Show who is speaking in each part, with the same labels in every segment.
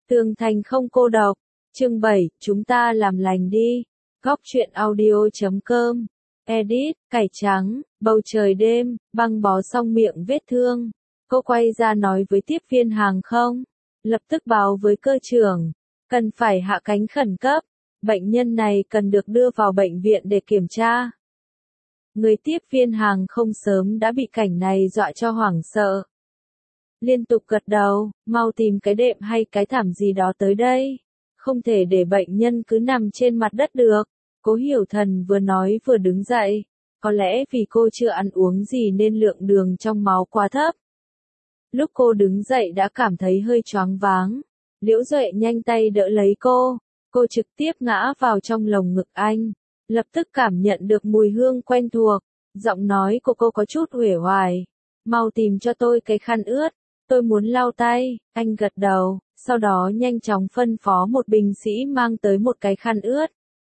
Speaker 1: Tường thành không cô độc. Chương 7, chúng ta làm lành đi. Góc truyện audio.com. Edit, cải trắng, bầu trời đêm, băng bó xong miệng vết thương. Cô quay ra nói với tiếp viên hàng không. Lập tức báo với cơ trưởng. Cần phải hạ cánh khẩn cấp. Bệnh nhân này cần được đưa vào bệnh viện để kiểm tra. Người tiếp viên hàng không sớm đã bị cảnh này dọa cho hoảng sợ. Liên tục gật đầu, mau tìm cái đệm hay cái thảm gì đó tới đây. Không thể để bệnh nhân cứ nằm trên mặt đất được. Cố Hiểu Thần vừa nói vừa đứng dậy. Có lẽ vì cô chưa ăn uống gì nên lượng đường trong máu quá thấp. Lúc cô đứng dậy đã cảm thấy hơi choáng váng. Liễu Duệ nhanh tay đỡ lấy cô. Cô trực tiếp ngã vào trong lồng ngực anh. Lập tức cảm nhận được mùi hương quen thuộc. Giọng nói của cô có chút uể oải. Mau tìm cho tôi cái khăn ướt. Tôi muốn lau tay. Anh gật đầu. Sau đó nhanh chóng phân phó một binh sĩ mang tới một cái khăn ướt.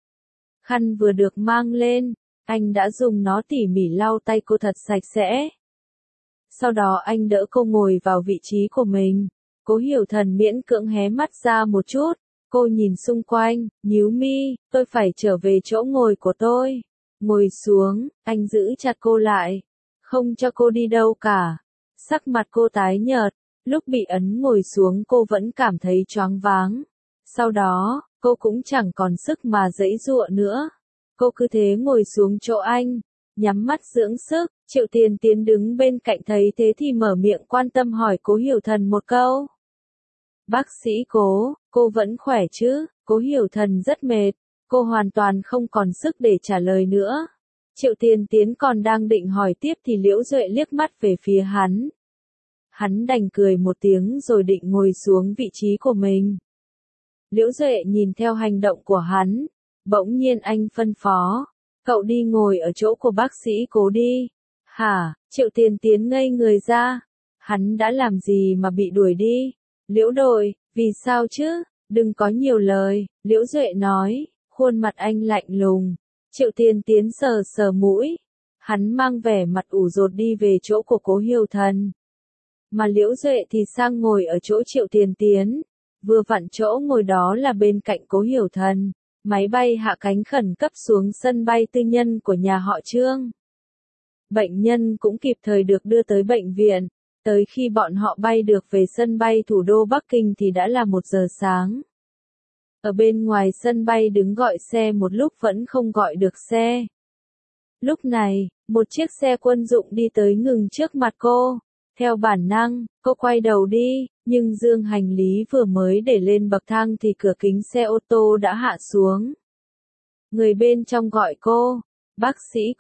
Speaker 1: Khăn vừa được mang lên. Anh đã dùng nó tỉ mỉ lau tay cô thật sạch sẽ. Sau đó anh đỡ cô ngồi vào vị trí của mình. Cố Hiểu Thần miễn cưỡng hé mắt ra một chút. Cô nhìn xung quanh, nhíu mi, tôi phải trở về chỗ ngồi của tôi. Ngồi xuống, anh giữ chặt cô lại. Không cho cô đi đâu cả. Sắc mặt cô tái nhợt. Lúc bị ấn ngồi xuống cô vẫn cảm thấy choáng váng. Sau đó, cô cũng chẳng còn sức mà giãy giụa nữa. Cô cứ thế ngồi xuống chỗ anh. Nhắm mắt dưỡng sức. Triệu Tiền Tiến đứng bên cạnh thấy thế thì mở miệng quan tâm hỏi Cố Hiểu Thần một câu. Bác sĩ Cố, cô vẫn khỏe chứ? Cố Hiểu Thần rất mệt. Cô hoàn toàn không còn sức để trả lời nữa. Triệu Tiền Tiến còn đang định hỏi tiếp thì Liễu Duệ liếc mắt về phía hắn. Hắn đành cười một tiếng rồi định ngồi xuống vị trí của mình. Liễu Duệ nhìn theo hành động của hắn. Bỗng nhiên anh phân phó. Cậu đi ngồi ở chỗ của bác sĩ Cố đi. Hả? Triệu Tiền Tiến ngây người ra. Hắn đã làm gì mà bị đuổi đi? Liễu đội, vì sao chứ? Đừng có nhiều lời, Liễu Duệ nói. Khuôn mặt anh lạnh lùng. Triệu Tiền Tiến sờ sờ mũi. Hắn mang vẻ mặt ủ rột đi về chỗ của Cố Hiểu Thần. Mà Liễu Duệ thì sang ngồi ở chỗ Triệu Tiền Tiến. Vừa vặn chỗ ngồi đó là bên cạnh Cố Hiểu Thần. Máy bay hạ cánh khẩn cấp xuống sân bay tư nhân của nhà họ Trương. Bệnh nhân cũng kịp thời được đưa tới bệnh viện. Tới khi bọn họ bay được về sân bay thủ đô Bắc Kinh thì đã là 1 giờ sáng. Ở bên ngoài sân bay đứng gọi xe một lúc vẫn không gọi được xe. Lúc này, một chiếc xe quân dụng đi tới ngừng trước mặt cô. Theo bản năng, cô quay đầu đi, nhưng dương hành lý vừa mới để lên bậc thang thì cửa kính xe ô tô đã hạ xuống. Người bên trong gọi cô, bác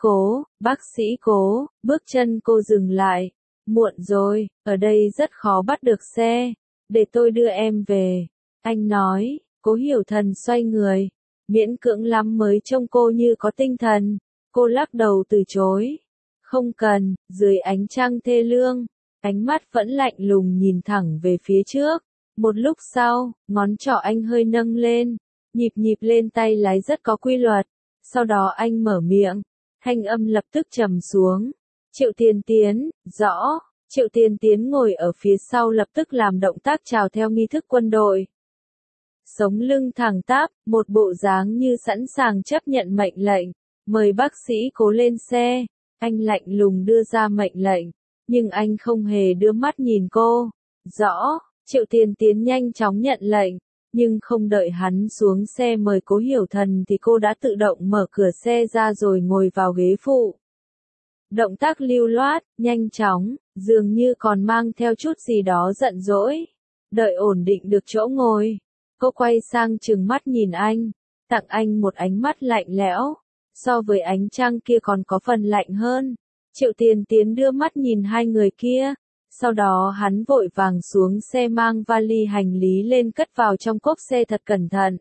Speaker 1: sĩ Cố, bước chân cô dừng lại. Muộn rồi, ở đây rất khó bắt được xe, để tôi đưa em về. Anh nói. Cố Hiểu Thần xoay người, miễn cưỡng lắm mới trông cô như có tinh thần. Cô lắc đầu từ chối. Không cần. Dưới ánh trăng thê lương, ánh mắt vẫn lạnh lùng nhìn thẳng về phía trước. Một lúc sau, ngón trỏ anh hơi nâng lên, nhịp lên tay lái rất có quy luật. Sau đó anh mở miệng, thanh âm lập tức trầm xuống. Triệu Tiền Tiến, rõ. Triệu Tiền Tiến ngồi ở phía sau lập tức làm động tác chào theo nghi thức quân đội. Sống lưng thẳng tắp, một bộ dáng như sẵn sàng chấp nhận mệnh lệnh. Mời bác sĩ Cố lên xe. Anh lạnh lùng đưa ra mệnh lệnh, nhưng anh không hề đưa mắt nhìn cô. Rõ. Triệu Tiền Tiến nhanh chóng nhận lệnh, nhưng không đợi hắn xuống xe mời Cố Hiểu Thần thì cô đã tự động mở cửa xe ra rồi ngồi vào ghế phụ. Động tác lưu loát, nhanh chóng, dường như còn mang theo chút gì đó giận dỗi. Đợi ổn định được chỗ ngồi, cô quay sang trừng mắt nhìn anh, tặng anh một ánh mắt lạnh lẽo, so với ánh trăng kia còn có phần lạnh hơn. Triệu Tiền Tiến đưa mắt nhìn hai người kia, sau đó hắn vội vàng xuống xe mang vali hành lý lên cất vào trong cốp xe thật cẩn thận.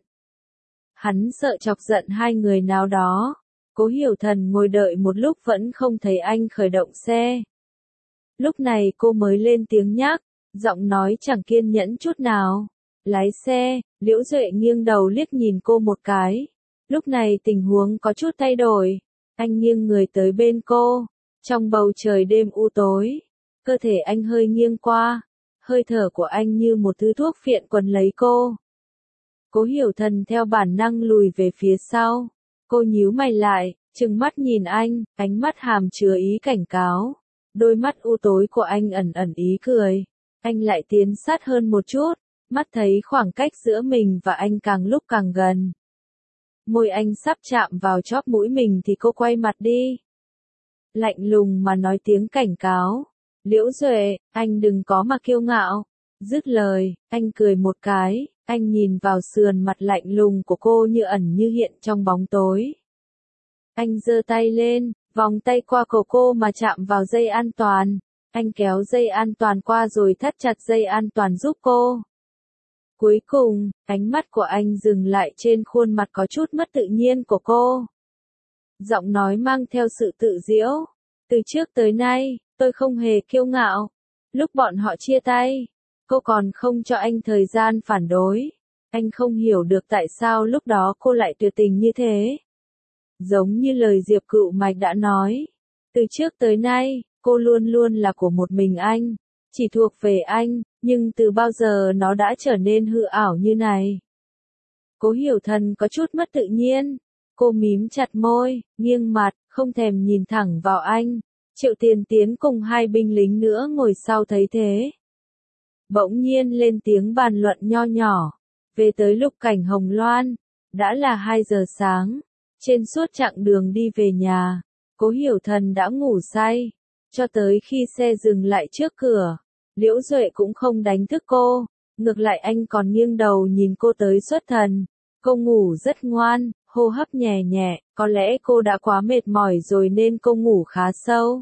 Speaker 1: Hắn sợ chọc giận hai người nào đó. Cố Hiểu Thần ngồi đợi một lúc vẫn không thấy anh khởi động xe. Lúc này cô mới lên tiếng nhắc, giọng nói chẳng kiên nhẫn chút nào. Lái xe. Liễu Duệ nghiêng đầu liếc nhìn cô một cái. Lúc này tình huống có chút thay đổi. Anh nghiêng người tới bên cô. Trong bầu trời đêm u tối, cơ thể anh hơi nghiêng qua. hơi thở của anh như một thứ thuốc phiện quấn lấy cô. Cố Hiểu Thần theo bản năng lùi về phía sau. Cô nhíu mày lại, trừng mắt nhìn anh, ánh mắt hàm chứa ý cảnh cáo. Đôi mắt u tối của anh ẩn ẩn ý cười. Anh lại tiến sát hơn một chút, mắt thấy khoảng cách giữa mình và anh càng lúc càng gần. Môi anh sắp chạm vào chóp mũi mình thì cô quay mặt đi. Lạnh lùng mà nói tiếng cảnh cáo. Liễu Duệ, anh đừng có mà kiêu ngạo. Dứt lời, anh cười một cái, anh nhìn vào sườn mặt lạnh lùng của cô như ẩn như hiện trong bóng tối. Anh giơ tay lên, vòng tay qua cổ cô mà chạm vào dây an toàn. Anh kéo dây an toàn qua rồi thắt chặt dây an toàn giúp cô. Cuối cùng, ánh mắt của anh dừng lại trên khuôn mặt có chút mất tự nhiên của cô. Giọng nói mang theo sự tự giễu. Từ trước tới nay, tôi không hề kiêu ngạo. Lúc bọn họ chia tay, cô còn không cho anh thời gian phản đối. Anh không hiểu được tại sao lúc đó cô lại tuyệt tình như thế. Giống như lời Diệp Cựu Mạch đã nói. Từ trước tới nay, cô luôn luôn là của một mình anh. Chỉ thuộc về anh, nhưng từ bao giờ nó đã trở nên hư ảo như này. Cố Hiểu Thần có chút mất tự nhiên. Cô mím chặt môi, nghiêng mặt, không thèm nhìn thẳng vào anh. Triệu Tiền Tiến cùng hai binh lính nữa ngồi sau thấy thế. Bỗng nhiên lên tiếng bàn luận nho nhỏ. Về tới Lục Cảnh Hồng Loan, đã là 2 giờ sáng. Trên suốt chặng đường đi về nhà, Cố Hiểu Thần đã ngủ say. Cho tới khi xe dừng lại trước cửa, Liễu Duệ cũng không đánh thức cô. Ngược lại anh còn nghiêng đầu nhìn cô tới xuất thần. Cô ngủ rất ngoan, hô hấp nhẹ nhẹ, có lẽ cô đã quá mệt mỏi rồi nên cô ngủ khá sâu.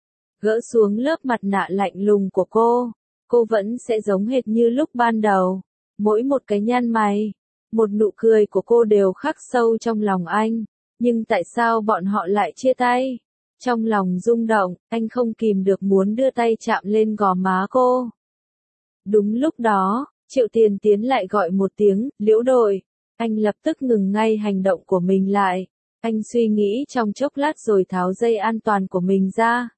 Speaker 1: Gỡ xuống lớp mặt nạ lạnh lùng của cô vẫn sẽ giống hệt như lúc ban đầu. Mỗi một cái nhăn mày, một nụ cười của cô đều khắc sâu trong lòng anh. Nhưng tại sao bọn họ lại chia tay? Trong lòng rung động, anh không kìm được muốn đưa tay chạm lên gò má cô. Đúng lúc đó, Triệu Tiền Tiến lại gọi một tiếng, Liễu Đội. Anh lập tức ngừng ngay hành động của mình lại. Anh suy nghĩ trong chốc lát rồi tháo dây an toàn của mình ra.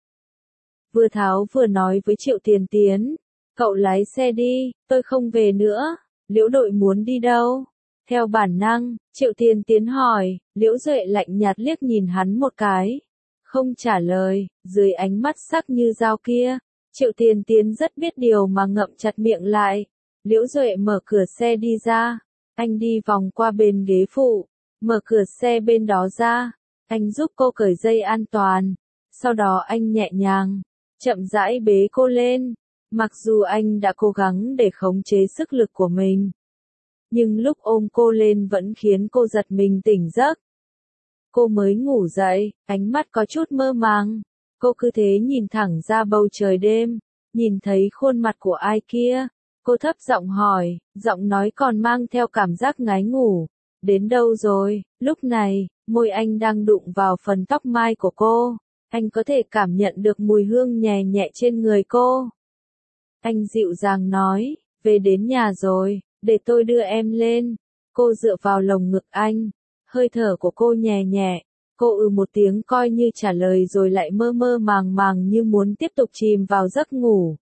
Speaker 1: Vừa tháo vừa nói với Triệu Tiền Tiến. Cậu lái xe đi, tôi không về nữa. Liễu Đội muốn đi đâu? Theo bản năng, Triệu Tiền Tiến hỏi. Liễu Duệ lạnh nhạt liếc nhìn hắn một cái. Không trả lời, dưới ánh mắt sắc như dao kia. Triệu Tiền Tiến rất biết điều mà ngậm chặt miệng lại. Liễu Duệ mở cửa xe đi ra. Anh đi vòng qua bên ghế phụ, mở cửa xe bên đó ra. Anh giúp cô cởi dây an toàn. Sau đó anh nhẹ nhàng, chậm rãi bế cô lên. Mặc dù anh đã cố gắng để khống chế sức lực của mình, nhưng lúc ôm cô lên vẫn khiến cô giật mình tỉnh giấc. Cô mới ngủ dậy, ánh mắt có chút mơ màng. Cô cứ thế nhìn thẳng ra bầu trời đêm, nhìn thấy khuôn mặt của ai kia. Cô thấp giọng hỏi, giọng nói còn mang theo cảm giác ngái ngủ. Đến đâu rồi? Lúc này, môi anh đang đụng vào phần tóc mai của cô. Anh có thể cảm nhận được mùi hương nhẹ nhẹ trên người cô. Anh dịu dàng nói, về đến nhà rồi, để tôi đưa em lên. Cô dựa vào lồng ngực anh, hơi thở của cô nhẹ nhẹ. Cô một tiếng coi như trả lời rồi lại mơ mơ màng màng như muốn tiếp tục chìm vào giấc ngủ.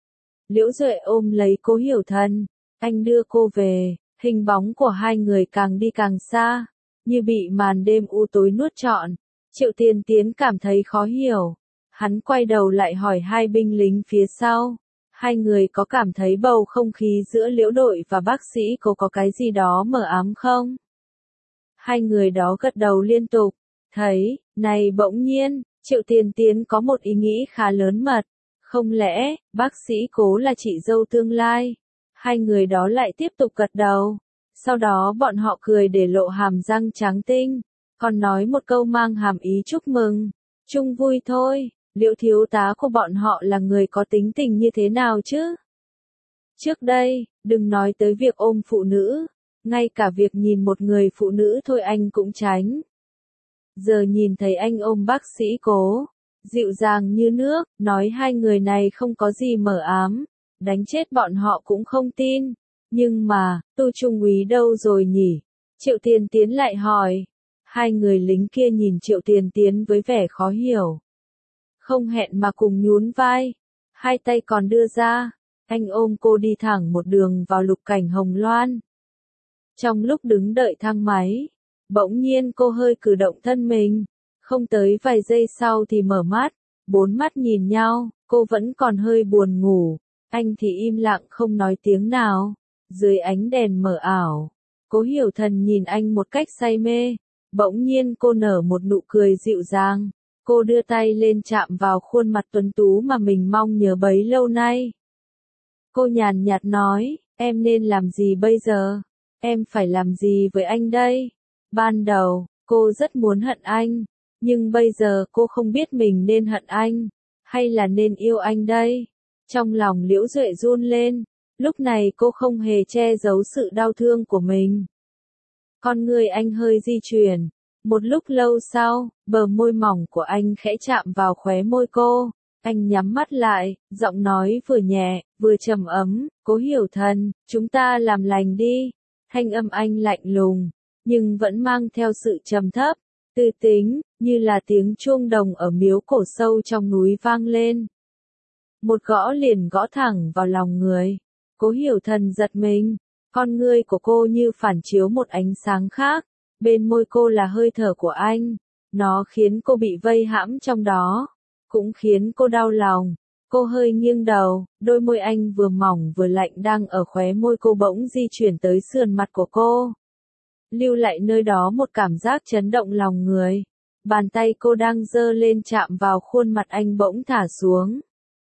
Speaker 1: Liễu Duệ ôm lấy Cố Hiểu Thần, anh đưa cô về, hình bóng của hai người càng đi càng xa, như bị màn đêm u tối nuốt trọn. Triệu Tiền Tiến cảm thấy khó hiểu, hắn quay đầu lại hỏi hai binh lính phía sau, hai người có cảm thấy bầu không khí giữa Liễu Đội và bác sĩ có cái gì đó mờ ám không? Hai người đó gật đầu liên tục, thấy, này bỗng nhiên, Triệu Tiền Tiến có một ý nghĩ khá lớn mật. Không lẽ, bác sĩ Cố là chị dâu tương lai? Hai người đó lại tiếp tục gật đầu. Sau đó bọn họ cười để lộ hàm răng trắng tinh. Còn nói một câu mang hàm ý chúc mừng. Chung vui thôi, Liễu thiếu tá của bọn họ là người có tính tình như thế nào chứ? Trước đây, đừng nói tới việc ôm phụ nữ. Ngay cả việc nhìn một người phụ nữ thôi anh cũng tránh. Giờ nhìn thấy anh ôm bác sĩ Cố. Dịu dàng như nước, nói hai người này không có gì mờ ám, đánh chết bọn họ cũng không tin. Nhưng mà, Tu Trung úy đâu rồi nhỉ? Triệu Tiền Tiến lại hỏi. Hai người lính kia nhìn Triệu Tiền Tiến với vẻ khó hiểu. Không hẹn mà cùng nhún vai, hai tay còn đưa ra. Anh ôm cô đi thẳng một đường vào lục cảnh Hồng Loan. Trong lúc đứng đợi thang máy, bỗng nhiên cô hơi cử động thân mình, không tới vài giây sau thì mở mắt, bốn mắt nhìn nhau, cô vẫn còn hơi buồn ngủ, anh thì im lặng không nói tiếng nào. Dưới ánh đèn mờ ảo, Cố Hiểu Thần nhìn anh một cách say mê, bỗng nhiên cô nở một nụ cười dịu dàng, cô đưa tay lên chạm vào khuôn mặt tuấn tú mà mình mong nhớ bấy lâu nay. Cô nhàn nhạt nói, em nên làm gì bây giờ? Em phải làm gì với anh đây? Ban đầu, cô rất muốn hận anh, nhưng bây giờ cô không biết mình nên hận anh, hay là nên yêu anh đây? Trong lòng Liễu Duệ run lên, lúc này cô không hề che giấu sự đau thương của mình. Con người anh hơi di chuyển, một lúc lâu sau, bờ môi mỏng của anh khẽ chạm vào khóe môi cô. Anh nhắm mắt lại, giọng nói vừa nhẹ, vừa trầm ấm, Cố Hiểu Thần, chúng ta làm lành đi. Thanh âm anh lạnh lùng, nhưng vẫn mang theo sự trầm thấp, tư tính, như là tiếng chuông đồng ở miếu cổ sâu trong núi vang lên. Một gõ liền gõ thẳng vào lòng người. Cố Hiểu Thần giật mình, con ngươi của cô như phản chiếu một ánh sáng khác, bên môi cô là hơi thở của anh, nó khiến cô bị vây hãm trong đó, cũng khiến cô đau lòng. Cô hơi nghiêng đầu, đôi môi anh vừa mỏng vừa lạnh đang ở khóe môi cô bỗng di chuyển tới sườn mặt của cô, lưu lại nơi đó một cảm giác chấn động lòng người. Bàn tay cô đang giơ lên chạm vào khuôn mặt anh bỗng thả xuống.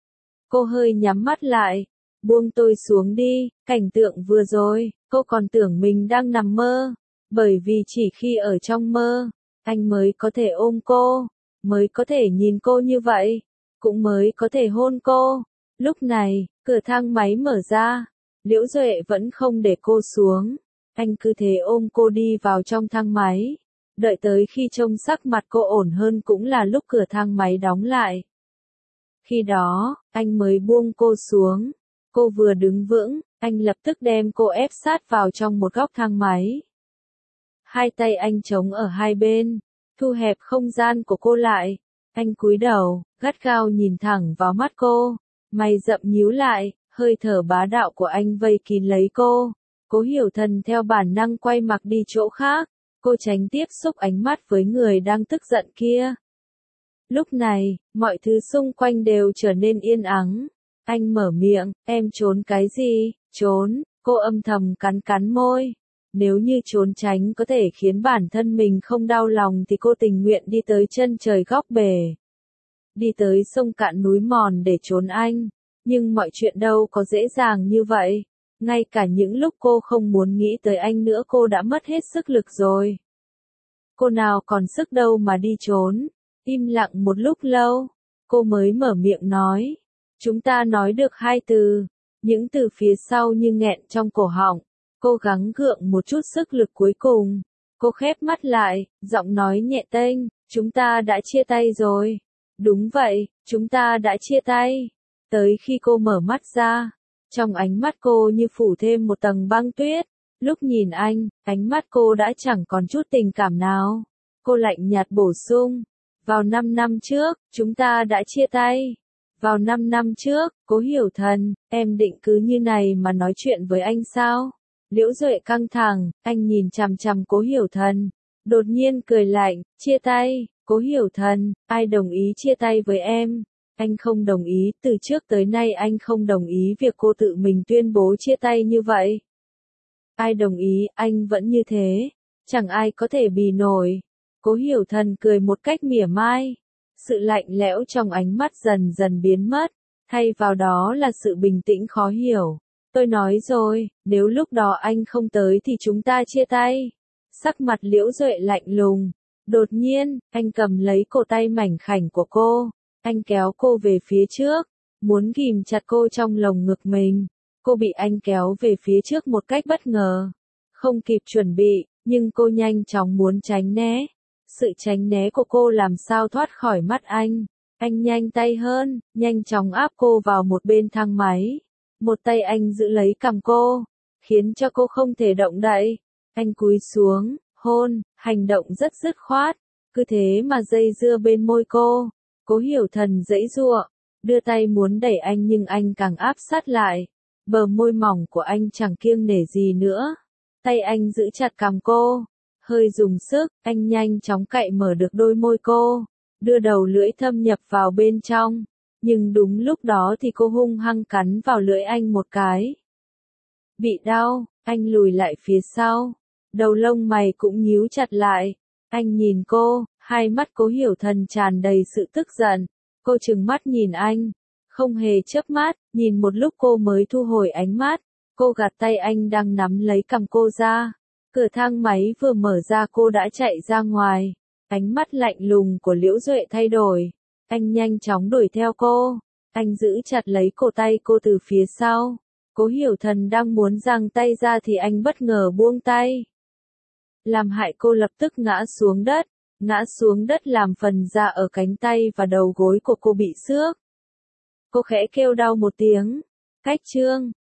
Speaker 1: Cô hơi nhắm mắt lại, buông tôi xuống đi. Cảnh tượng vừa rồi, cô còn tưởng mình đang nằm mơ, bởi vì chỉ khi ở trong mơ, anh mới có thể ôm cô, mới có thể nhìn cô như vậy, cũng mới có thể hôn cô. Lúc này, cửa thang máy mở ra, Liễu Duệ vẫn không để cô xuống, anh cứ thế ôm cô đi vào trong thang máy, đợi tới khi trông sắc mặt cô ổn hơn cũng là lúc cửa thang máy đóng lại. Khi đó, anh mới buông cô xuống, cô vừa đứng vững, anh lập tức đem cô ép sát vào trong một góc thang máy. Hai tay anh chống ở hai bên, thu hẹp không gian của cô lại. Anh cúi đầu, gắt gao nhìn thẳng vào mắt cô, mày rậm nhíu lại, hơi thở bá đạo của anh vây kín lấy cô. Cố Hiểu Thần theo bản năng quay mặt đi chỗ khác, cô tránh tiếp xúc ánh mắt với người đang tức giận kia. Lúc này, mọi thứ xung quanh đều trở nên yên ắng. Anh mở miệng, em trốn cái gì? Trốn, cô âm thầm cắn cắn môi. Nếu như trốn tránh có thể khiến bản thân mình không đau lòng thì cô tình nguyện đi tới chân trời góc bể, đi tới sông cạn núi mòn để trốn anh. Nhưng mọi chuyện đâu có dễ dàng như vậy. Ngay cả những lúc cô không muốn nghĩ tới anh nữa cô đã mất hết sức lực rồi. Cô nào còn sức đâu mà đi trốn. Im lặng một lúc lâu, cô mới mở miệng nói. Chúng ta nói được hai từ, những từ phía sau như nghẹn trong cổ họng. Cô gắng gượng một chút sức lực cuối cùng. Cô khép mắt lại, giọng nói nhẹ tênh, chúng ta đã chia tay rồi. Đúng vậy, chúng ta đã chia tay. Tới khi cô mở mắt ra, trong ánh mắt cô như phủ thêm một tầng băng tuyết. Lúc nhìn anh, ánh mắt cô đã chẳng còn chút tình cảm nào. Cô lạnh nhạt bổ sung, vào 5 năm trước, chúng ta đã chia tay. Vào 5 năm trước, Cố Hiểu Thần, em định cứ như này mà nói chuyện với anh sao? Liễu Duệ căng thẳng, anh nhìn chằm chằm Cố Hiểu Thần, đột nhiên cười lạnh, chia tay. Cố Hiểu Thần, ai đồng ý chia tay với em? Anh không đồng ý, từ trước tới nay anh không đồng ý việc cô tự mình tuyên bố chia tay như vậy. Ai đồng ý, anh vẫn như thế, chẳng ai có thể bì nổi. Cố Hiểu Thần cười một cách mỉa mai, sự lạnh lẽo trong ánh mắt dần dần biến mất, thay vào đó là sự bình tĩnh khó hiểu. Tôi nói rồi, nếu lúc đó anh không tới thì chúng ta chia tay. Sắc mặt Liễu Duệ lạnh lùng. Đột nhiên, anh cầm lấy cổ tay mảnh khảnh của cô. Anh kéo cô về phía trước, muốn ghìm chặt cô trong lồng ngực mình. Cô bị anh kéo về phía trước một cách bất ngờ. Không kịp chuẩn bị, nhưng cô nhanh chóng muốn tránh né. Sự tránh né của cô làm sao thoát khỏi mắt anh. Anh nhanh tay hơn, nhanh chóng áp cô vào một bên thang máy. Một tay anh giữ lấy cằm cô, khiến cho cô không thể động đậy. Anh cúi xuống, hôn, hành động rất dứt khoát, cứ thế mà dây dưa bên môi cô. Cố Hiểu Thần giãy giụa, đưa tay muốn đẩy anh nhưng anh càng áp sát lại. Bờ môi mỏng của anh chẳng kiêng nể gì nữa. Tay anh giữ chặt cằm cô. Hơi dùng sức, anh nhanh chóng cạy mở được đôi môi cô. Đưa đầu lưỡi thâm nhập vào bên trong. Nhưng đúng lúc đó thì cô hung hăng cắn vào lưỡi anh một cái. Bị đau, anh lùi lại phía sau. Đầu lông mày cũng nhíu chặt lại. Anh nhìn cô, hai mắt Cố Hiểu Thần tràn đầy sự tức giận. Cô trừng mắt nhìn anh. Không hề chớp mắt, nhìn một lúc cô mới thu hồi ánh mắt. Cô gạt tay anh đang nắm lấy cằm cô ra. Cửa thang máy vừa mở ra cô đã chạy ra ngoài. Ánh mắt lạnh lùng của Liễu Duệ thay đổi. Anh nhanh chóng đuổi theo cô. Anh giữ chặt lấy cổ tay cô từ phía sau. Cố Hiểu Thần đang muốn giang tay ra thì anh bất ngờ buông tay. Làm hại cô lập tức ngã xuống đất. Ngã xuống đất làm phần da ở cánh tay và đầu gối của cô bị xước. Cô khẽ kêu đau một tiếng. Cách chương